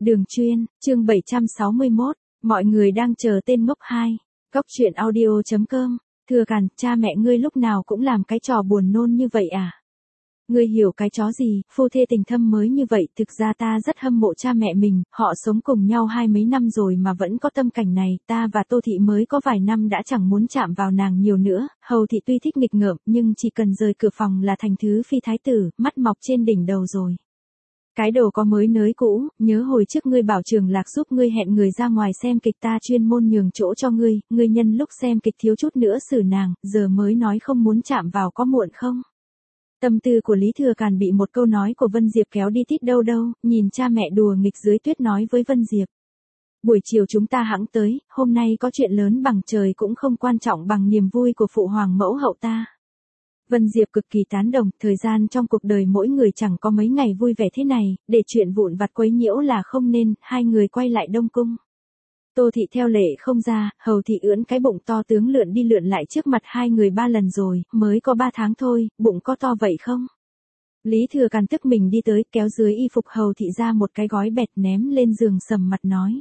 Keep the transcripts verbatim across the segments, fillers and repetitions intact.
Đường chuyên, chương bảy trăm sáu mươi mốt, mọi người đang chờ tên ngốc hai. Góc truyện audio chấm com, Thừa Càn, cha mẹ ngươi lúc nào cũng làm cái trò buồn nôn như vậy à? Ngươi hiểu cái chó gì, phu thê tình thâm mới như vậy, thực ra ta rất hâm mộ cha mẹ mình, họ sống cùng nhau hai mấy năm rồi mà vẫn có tâm cảnh này, ta và Tô Thị mới có vài năm đã chẳng muốn chạm vào nàng nhiều nữa, Hầu Thị tuy thích nghịch ngợm, nhưng chỉ cần rời cửa phòng là thành thứ phi thái tử, mắt mọc trên đỉnh đầu rồi. Cái đồ có mới nới cũ, nhớ hồi trước ngươi bảo Trường Lạc giúp ngươi hẹn người ra ngoài xem kịch, ta chuyên môn nhường chỗ cho ngươi, ngươi nhân lúc xem kịch thiếu chút nữa xử nàng, giờ mới nói không muốn chạm vào có muộn không? Tâm tư của Lý Thừa Càn bị một câu nói của Vân Diệp kéo đi tít đâu đâu, nhìn cha mẹ đùa nghịch dưới tuyết nói với Vân Diệp. Buổi chiều chúng ta hẵng tới, hôm nay có chuyện lớn bằng trời cũng không quan trọng bằng niềm vui của phụ hoàng mẫu hậu ta. Vân Diệp cực kỳ tán đồng, thời gian trong cuộc đời mỗi người chẳng có mấy ngày vui vẻ thế này, để chuyện vụn vặt quấy nhiễu là không nên, hai người quay lại Đông Cung. Tô Thị theo lệ không ra, Hầu Thị ưỡn cái bụng to tướng lượn đi lượn lại trước mặt hai người ba lần rồi, mới có ba tháng thôi, bụng có to vậy không? Lý Thừa Càn tức mình đi tới, kéo dưới y phục Hầu Thị ra một cái gói bẹt ném lên giường sầm mặt nói.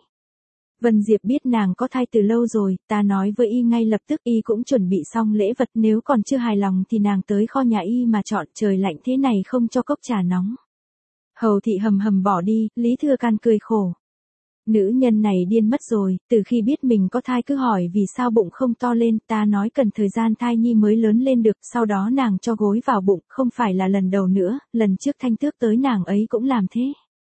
Vân Diệp biết nàng có thai từ lâu rồi, ta nói với y ngay lập tức, y cũng chuẩn bị xong lễ vật, nếu còn chưa hài lòng thì nàng tới kho nhà y mà chọn, trời lạnh thế này không cho cốc trà nóng. Hầu Thị hầm hầm bỏ đi, Lý Thừa Càn cười khổ. Nữ nhân này điên mất rồi, từ khi biết mình có thai cứ hỏi vì sao bụng không to lên, ta nói cần thời gian thai nhi mới lớn lên được, sau đó nàng cho gối vào bụng, không phải là lần đầu nữa, lần trước Thanh Tước tới nàng ấy cũng làm thế.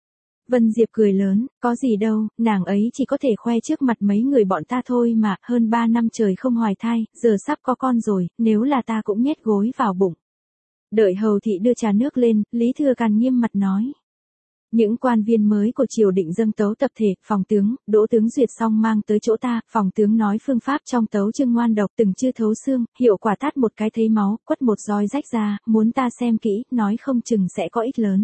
Vân Diệp cười lớn, có gì đâu, nàng ấy chỉ có thể khoe trước mặt mấy người bọn ta thôi mà, hơn ba năm trời không hoài thai, giờ sắp có con rồi, nếu là ta cũng nhét gối vào bụng. Đợi Hầu Thị đưa trà nước lên, Lý Thừa Càn nghiêm mặt nói. Những quan viên mới của triều định dâng tấu tập thể, phòng tướng, Đỗ tướng duyệt xong mang tới chỗ ta, phòng tướng nói phương pháp trong tấu chương ngoan độc từng chưa thấu xương, hiệu quả tát một cái thấy máu, quất một roi rách ra, muốn ta xem kỹ, nói không chừng sẽ có ích lớn.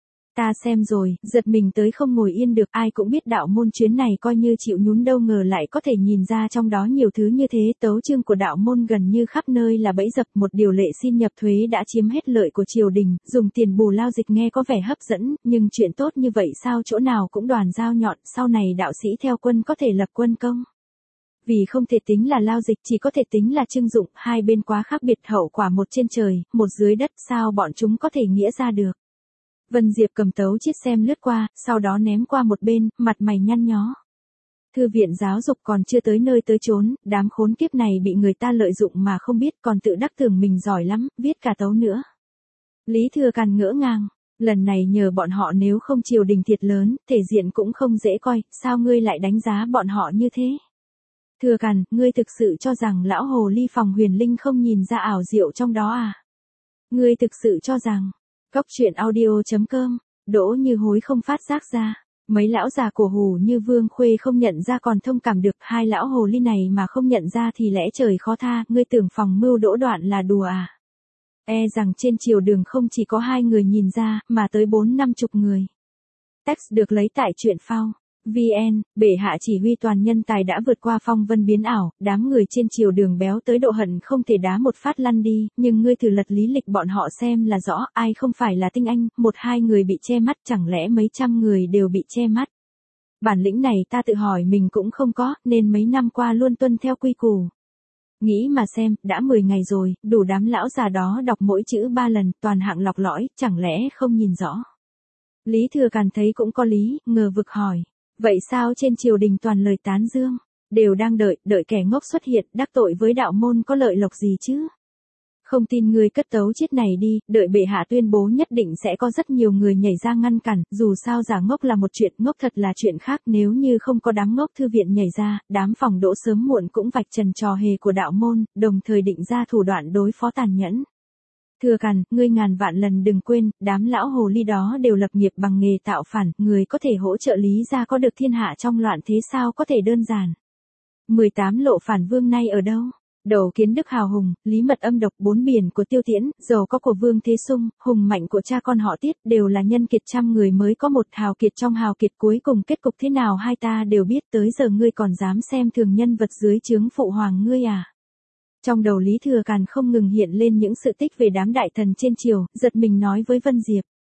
Ta xem rồi, giật mình tới không ngồi yên được, ai cũng biết đạo môn chuyến này coi như chịu nhún, đâu ngờ lại có thể nhìn ra trong đó nhiều thứ như thế, tấu chương của đạo môn gần như khắp nơi là bẫy dập, một điều lệ xin nhập thuế đã chiếm hết lợi của triều đình, dùng tiền bù lao dịch nghe có vẻ hấp dẫn, nhưng chuyện tốt như vậy sao chỗ nào cũng đoàn dao nhọn, sau này đạo sĩ theo quân có thể lập quân công. Vì không thể tính là lao dịch, chỉ có thể tính là trưng dụng, hai bên quá khác biệt, hậu quả một trên trời, một dưới đất, sao bọn chúng có thể nghĩa ra được. Vân Diệp cầm tấu chiết xem lướt qua, sau đó ném qua một bên, mặt mày nhăn nhó. Thư viện giáo dục còn chưa tới nơi tới chốn, đám khốn kiếp này bị người ta lợi dụng mà không biết, còn tự đắc tưởng mình giỏi lắm, viết cả tấu nữa. Lý Thừa Càn ngỡ ngàng, lần này nhờ bọn họ nếu không triều đình thiệt lớn, thể diện cũng không dễ coi, sao ngươi lại đánh giá bọn họ như thế? Thừa Càn, ngươi thực sự cho rằng lão hồ ly phòng huyền linh không nhìn ra ảo diệu trong đó à? Ngươi thực sự cho rằng... Góc truyện audio chấm com, Đỗ Như Hối không phát giác ra, mấy lão già cổ hủ như Vương Khuê không nhận ra còn thông cảm được, hai lão hồ ly này mà không nhận ra thì lẽ trời khó tha, ngươi tưởng phòng mưu Đỗ Đoạn là đùa à? E rằng trên triều đường không chỉ có hai người nhìn ra, mà tới bốn năm chục người. Text được lấy tại truyện phao. vê en, bệ hạ chỉ huy toàn nhân tài đã vượt qua phong vân biến ảo, đám người trên triều đường béo tới độ hận không thể đá một phát lăn đi, nhưng ngươi thử lật lý lịch bọn họ xem là rõ, ai không phải là tinh anh, một hai người bị che mắt, chẳng lẽ mấy trăm người đều bị che mắt. Bản lĩnh này ta tự hỏi mình cũng không có, nên mấy năm qua luôn tuân theo quy củ. Nghĩ mà xem, đã mười ngày rồi, đủ đám lão già đó đọc mỗi chữ ba lần, toàn hạng lọc lõi, chẳng lẽ không nhìn rõ. Lý Thừa Càn thấy cũng có lý, ngờ vực hỏi. Vậy sao trên triều đình toàn lời tán dương, đều đang đợi, đợi kẻ ngốc xuất hiện, đắc tội với đạo môn có lợi lộc gì chứ? Không tin ngươi cất tấu chiết này đi, đợi bệ hạ tuyên bố nhất định sẽ có rất nhiều người nhảy ra ngăn cản, dù sao giả ngốc là một chuyện, ngốc thật là chuyện khác, nếu như không có đám ngốc thư viện nhảy ra, đám phòng Đỗ sớm muộn cũng vạch trần trò hề của đạo môn, đồng thời định ra thủ đoạn đối phó tàn nhẫn. Thừa Càn, ngươi ngàn vạn lần đừng quên, đám lão hồ ly đó đều lập nghiệp bằng nghề tạo phản, người có thể hỗ trợ Lý gia có được thiên hạ trong loạn thế sao có thể đơn giản. mười tám lộ phản vương nay ở đâu? Đầu Kiến Đức hào hùng, Lý Mật âm độc, bốn biển của Tiêu Tiễn, giàu có của Vương Thế Sung, hùng mạnh của cha con họ Tiết, đều là nhân kiệt trăm người mới có một hào kiệt trong hào kiệt, cuối cùng kết cục thế nào hai ta đều biết, tới giờ ngươi còn dám xem thường nhân vật dưới trướng phụ hoàng ngươi à? Trong đầu Lý Thừa Càn không ngừng hiện lên những sự tích về đám đại thần trên triều, giật mình nói với Vân Diệp.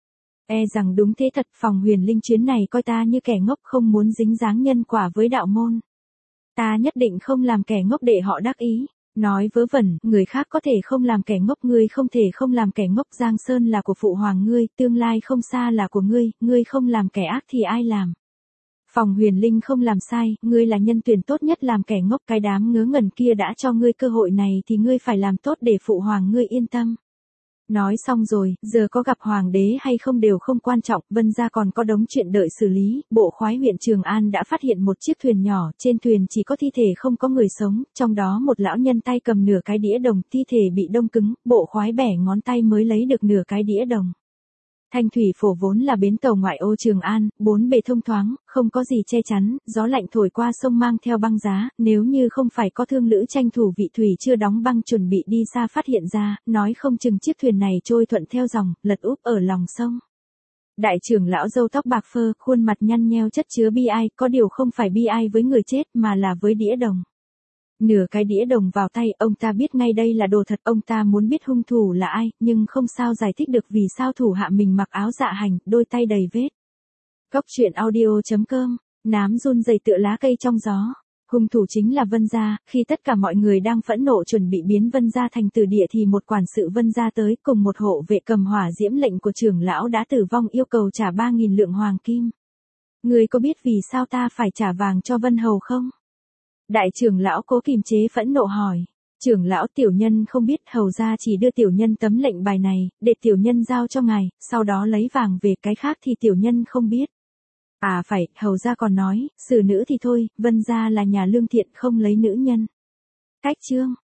E rằng đúng thế thật, Phòng Huyền Linh chuyến này coi ta như kẻ ngốc không muốn dính dáng nhân quả với đạo môn. Ta nhất định không làm kẻ ngốc để họ đắc ý. Nói vớ vẩn, người khác có thể không làm kẻ ngốc, ngươi không thể không làm kẻ ngốc. Giang Sơn là của phụ hoàng ngươi, tương lai không xa là của ngươi, ngươi không làm kẻ ác thì ai làm? Phòng Huyền Linh không làm sai, ngươi là nhân tuyển tốt nhất làm kẻ ngốc. Cái đám ngớ ngẩn kia đã cho ngươi cơ hội này thì ngươi phải làm tốt để phụ hoàng ngươi yên tâm. Nói xong rồi, giờ có gặp hoàng đế hay không đều không quan trọng, Vân gia còn có đống chuyện đợi xử lý. Bộ khoái huyện Trường An đã phát hiện một chiếc thuyền nhỏ, trên thuyền chỉ có thi thể không có người sống, trong đó một lão nhân tay cầm nửa cái đĩa đồng, thi thể bị đông cứng, bộ khoái bẻ ngón tay mới lấy được nửa cái đĩa đồng. Thanh thủy phổ vốn là bến tàu ngoại ô Trường An, bốn bề thông thoáng, không có gì che chắn, gió lạnh thổi qua sông mang theo băng giá, nếu như không phải có thương lữ tranh thủ vị thủy chưa đóng băng chuẩn bị đi xa phát hiện ra, nói không chừng chiếc thuyền này trôi thuận theo dòng, lật úp ở lòng sông. Đại trưởng lão râu tóc bạc phơ, khuôn mặt nhăn nheo chất chứa bi ai, có điều không phải bi ai với người chết mà là với đĩa đồng. Nửa cái đĩa đồng vào tay, ông ta biết ngay đây là đồ thật, ông ta muốn biết hung thủ là ai, nhưng không sao giải thích được vì sao thủ hạ mình mặc áo dạ hành, đôi tay đầy vết. Góc truyện audio chấm com, nám run rẩy tựa lá cây trong gió. Hung thủ chính là Vân gia, khi tất cả mọi người đang phẫn nộ chuẩn bị biến Vân gia thành tử địa thì một quản sự Vân gia tới cùng một hộ vệ cầm hỏa diễm lệnh của trưởng lão đã tử vong yêu cầu trả ba nghìn lượng hoàng kim. Người có biết vì sao ta phải trả vàng cho Vân Hầu không? Đại trưởng lão cố kìm chế phẫn nộ hỏi. Trưởng lão, tiểu nhân không biết, hầu gia chỉ đưa tiểu nhân tấm lệnh bài này, để tiểu nhân giao cho ngài, sau đó lấy vàng về, cái khác thì tiểu nhân không biết. À phải, hầu gia còn nói, xử nữ thì thôi, Vân gia là nhà lương thiện không lấy nữ nhân. Cách chương.